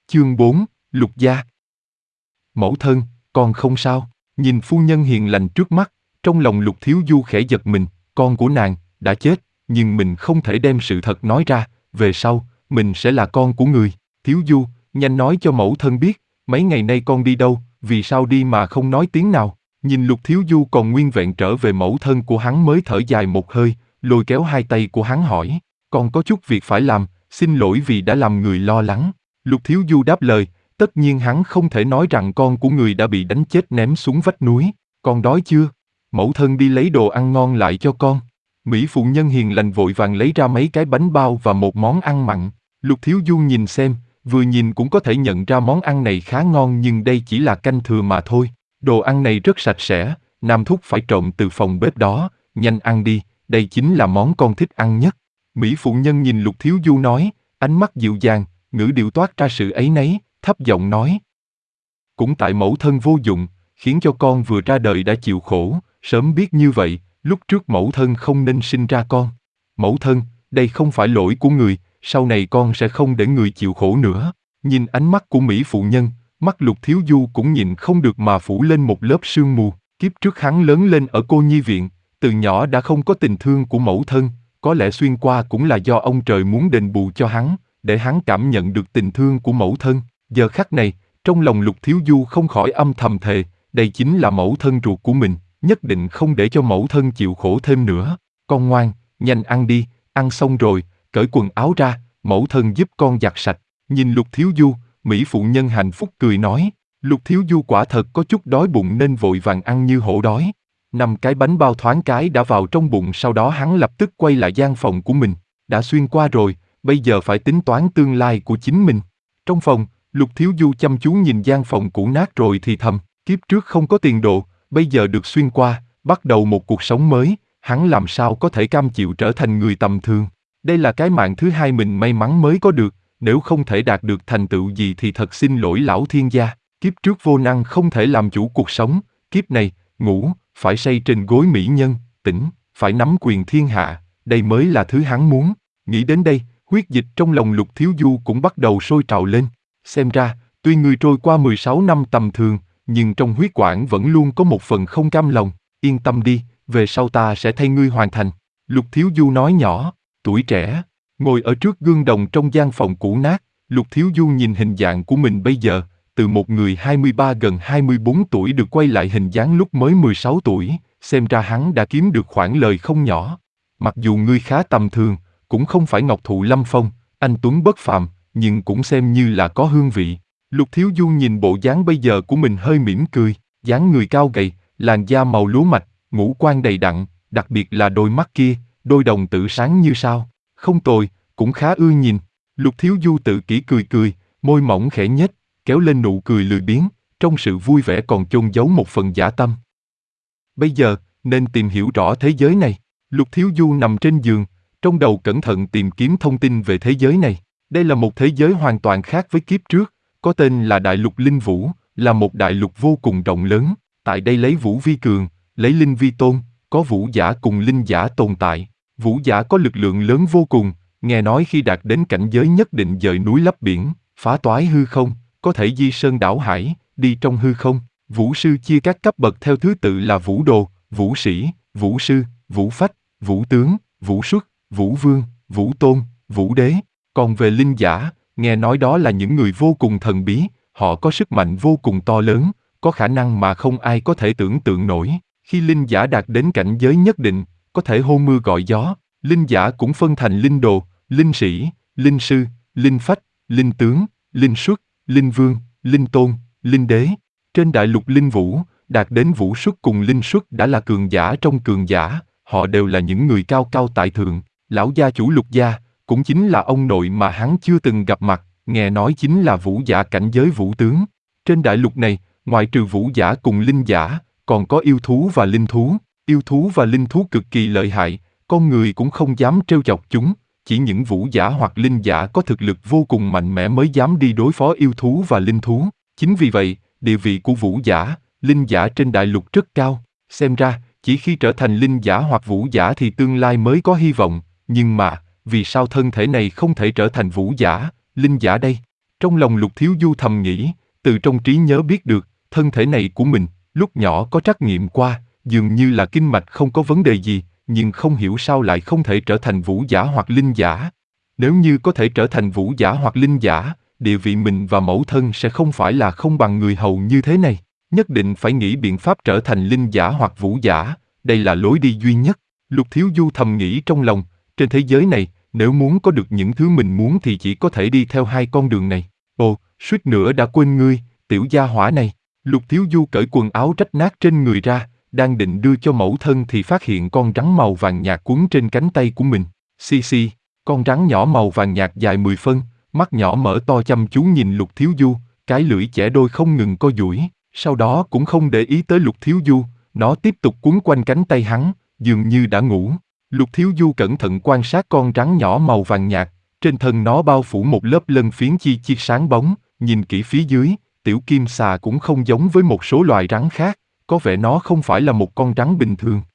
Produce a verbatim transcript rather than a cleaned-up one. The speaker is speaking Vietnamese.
Chương bốn, Lục Gia. Mẫu thân, con không sao. Nhìn phu nhân hiền lành trước mắt, trong lòng Lục Thiếu Du khẽ giật mình, con của nàng đã chết, nhưng mình không thể đem sự thật nói ra, về sau, mình sẽ là con của người. Thiếu Du, nhanh nói cho mẫu thân biết, mấy ngày nay con đi đâu, vì sao đi mà không nói tiếng nào. Nhìn Lục Thiếu Du còn nguyên vẹn trở về, mẫu thân của hắn mới thở dài một hơi, lôi kéo hai tay của hắn hỏi, con có chút việc phải làm, xin lỗi vì đã làm người lo lắng. Lục Thiếu Du đáp lời, tất nhiên hắn không thể nói rằng con của người đã bị đánh chết ném xuống vách núi. Con đói chưa? Mẫu thân đi lấy đồ ăn ngon lại cho con. Mỹ phụ nhân hiền lành vội vàng lấy ra mấy cái bánh bao và một món ăn mặn. Lục Thiếu Du nhìn xem, vừa nhìn cũng có thể nhận ra món ăn này khá ngon, nhưng đây chỉ là canh thừa mà thôi. Đồ ăn này rất sạch sẽ, Nam Thúc phải trộn từ phòng bếp đó, nhanh ăn đi, đây chính là món con thích ăn nhất. Mỹ phụ nhân nhìn Lục Thiếu Du nói, ánh mắt dịu dàng, ngữ điệu toát ra sự áy náy, thấp giọng nói. Cũng tại mẫu thân vô dụng, khiến cho con vừa ra đời đã chịu khổ, sớm biết như vậy, lúc trước mẫu thân không nên sinh ra con. Mẫu thân, đây không phải lỗi của người, sau này con sẽ không để người chịu khổ nữa. Nhìn ánh mắt của Mỹ phụ nhân, mắt Lục Thiếu Du cũng nhìn không được mà phủ lên một lớp sương mù. Kiếp trước hắn lớn lên ở cô nhi viện, từ nhỏ đã không có tình thương của mẫu thân, có lẽ xuyên qua cũng là do ông trời muốn đền bù cho hắn, để hắn cảm nhận được tình thương của mẫu thân. Giờ khắc này, trong lòng Lục Thiếu Du không khỏi âm thầm thề, đây chính là mẫu thân ruột của mình, nhất định không để cho mẫu thân chịu khổ thêm nữa. Con ngoan, nhanh ăn đi, ăn xong rồi, cởi quần áo ra, mẫu thân giúp con giặt sạch. Nhìn Lục Thiếu Du, Mỹ phụ nhân hạnh phúc cười nói, Lục Thiếu Du quả thật có chút đói bụng nên vội vàng ăn như hổ đói. Năm cái bánh bao thoáng cái đã vào trong bụng, sau đó hắn lập tức quay lại gian phòng của mình. Đã xuyên qua rồi, bây giờ phải tính toán tương lai của chính mình. Trong phòng, Lục Thiếu Du chăm chú nhìn gian phòng cũ nát rồi thì thầm, kiếp trước không có tiền đồ, bây giờ được xuyên qua, bắt đầu một cuộc sống mới, hắn làm sao có thể cam chịu trở thành người tầm thường. Đây là cái mạng thứ hai mình may mắn mới có được, nếu không thể đạt được thành tựu gì thì thật xin lỗi lão thiên gia. Kiếp trước vô năng không thể làm chủ cuộc sống, kiếp này, ngủ, phải say trên gối mỹ nhân, tỉnh, phải nắm quyền thiên hạ, đây mới là thứ hắn muốn. Nghĩ đến đây, huyết dịch trong lòng Lục Thiếu Du cũng bắt đầu sôi trào lên. Xem ra, tuy người trôi qua mười sáu năm tầm thường, nhưng trong huyết quản vẫn luôn có một phần không cam lòng. Yên tâm đi, về sau ta sẽ thay ngươi hoàn thành. Lục Thiếu Du nói nhỏ, tuổi trẻ, ngồi ở trước gương đồng trong gian phòng cũ nát, Lục Thiếu Du nhìn hình dạng của mình bây giờ, từ một người hai mươi ba gần hai mươi bốn tuổi được quay lại hình dáng lúc mới mười sáu tuổi, xem ra hắn đã kiếm được khoản lời không nhỏ. Mặc dù ngươi khá tầm thường, cũng không phải ngọc thụ lâm phong, anh tuấn bất phàm, nhưng cũng xem như là có hương vị. Lục Thiếu Du nhìn bộ dáng bây giờ của mình hơi mỉm cười, dáng người cao gầy, làn da màu lúa mạch, ngũ quan đầy đặn, đặc biệt là đôi mắt kia, đôi đồng tử sáng như sao, không tồi, cũng khá ưa nhìn. Lục Thiếu Du tự kỷ cười cười, môi mỏng khẽ nhếch, kéo lên nụ cười lười biếng, trong sự vui vẻ còn chôn giấu một phần dã tâm. Bây giờ, nên tìm hiểu rõ thế giới này. Lục Thiếu Du nằm trên giường, trong đầu cẩn thận tìm kiếm thông tin về thế giới này. Đây là một thế giới hoàn toàn khác với kiếp trước, có tên là Đại Lục Linh Vũ, là một đại lục vô cùng rộng lớn. Tại đây lấy vũ vi cường, lấy linh vi tôn, có vũ giả cùng linh giả tồn tại. Vũ giả có lực lượng lớn vô cùng, nghe nói khi đạt đến cảnh giới nhất định dời núi lấp biển, phá toái hư không, có thể di sơn đảo hải, đi trong hư không. Vũ sư chia các cấp bậc theo thứ tự là vũ đồ, vũ sĩ, vũ sư, vũ phách, vũ tướng, vũ xuất, vũ vương, vũ tôn, vũ đế. Còn về linh giả, nghe nói đó là những người vô cùng thần bí, họ có sức mạnh vô cùng to lớn, có khả năng mà không ai có thể tưởng tượng nổi. Khi linh giả đạt đến cảnh giới nhất định, có thể hô mưa gọi gió. Linh giả cũng phân thành linh đồ, linh sĩ, linh sư, linh phách, linh tướng, linh xuất, linh vương, linh tôn, linh đế. Trên đại lục linh vũ, đạt đến vũ xuất cùng linh xuất đã là cường giả trong cường giả, họ đều là những người cao cao tại thượng. Lão gia chủ Lục gia, cũng chính là ông nội mà hắn chưa từng gặp mặt, nghe nói chính là vũ giả cảnh giới vũ tướng. Trên đại lục này, ngoại trừ vũ giả cùng linh giả, còn có yêu thú và linh thú. Yêu thú và linh thú cực kỳ lợi hại, con người cũng không dám trêu chọc chúng, chỉ những vũ giả hoặc linh giả có thực lực vô cùng mạnh mẽ mới dám đi đối phó yêu thú và linh thú. Chính vì vậy, địa vị của vũ giả, linh giả trên đại lục rất cao. Xem ra, chỉ khi trở thành linh giả hoặc vũ giả thì tương lai mới có hy vọng. Nhưng mà, vì sao thân thể này không thể trở thành vũ giả, linh giả đây? Trong lòng Lục Thiếu Du thầm nghĩ, từ trong trí nhớ biết được, thân thể này của mình, lúc nhỏ có trắc nghiệm qua, dường như là kinh mạch không có vấn đề gì, nhưng không hiểu sao lại không thể trở thành vũ giả hoặc linh giả. Nếu như có thể trở thành vũ giả hoặc linh giả, địa vị mình và mẫu thân sẽ không phải là không bằng người hầu như thế này. Nhất định phải nghĩ biện pháp trở thành linh giả hoặc vũ giả, đây là lối đi duy nhất. Lục Thiếu Du thầm nghĩ trong lòng, trên thế giới này, nếu muốn có được những thứ mình muốn thì chỉ có thể đi theo hai con đường này. Ồ, suýt nữa đã quên ngươi, tiểu gia hỏa này. Lục Thiếu Du cởi quần áo rách nát trên người ra, đang định đưa cho mẫu thân thì phát hiện con rắn màu vàng nhạt quấn trên cánh tay của mình. Xì xì, con rắn nhỏ màu vàng nhạt dài mười phân, mắt nhỏ mở to chăm chú nhìn Lục Thiếu Du, cái lưỡi chẻ đôi không ngừng co duỗi. Sau đó cũng không để ý tới Lục Thiếu Du, nó tiếp tục quấn quanh cánh tay hắn, dường như đã ngủ. Lục Thiếu Du cẩn thận quan sát con rắn nhỏ màu vàng nhạt, trên thân nó bao phủ một lớp lân phiến chi chi sáng bóng, nhìn kỹ phía dưới, tiểu kim xà cũng không giống với một số loài rắn khác, có vẻ nó không phải là một con rắn bình thường.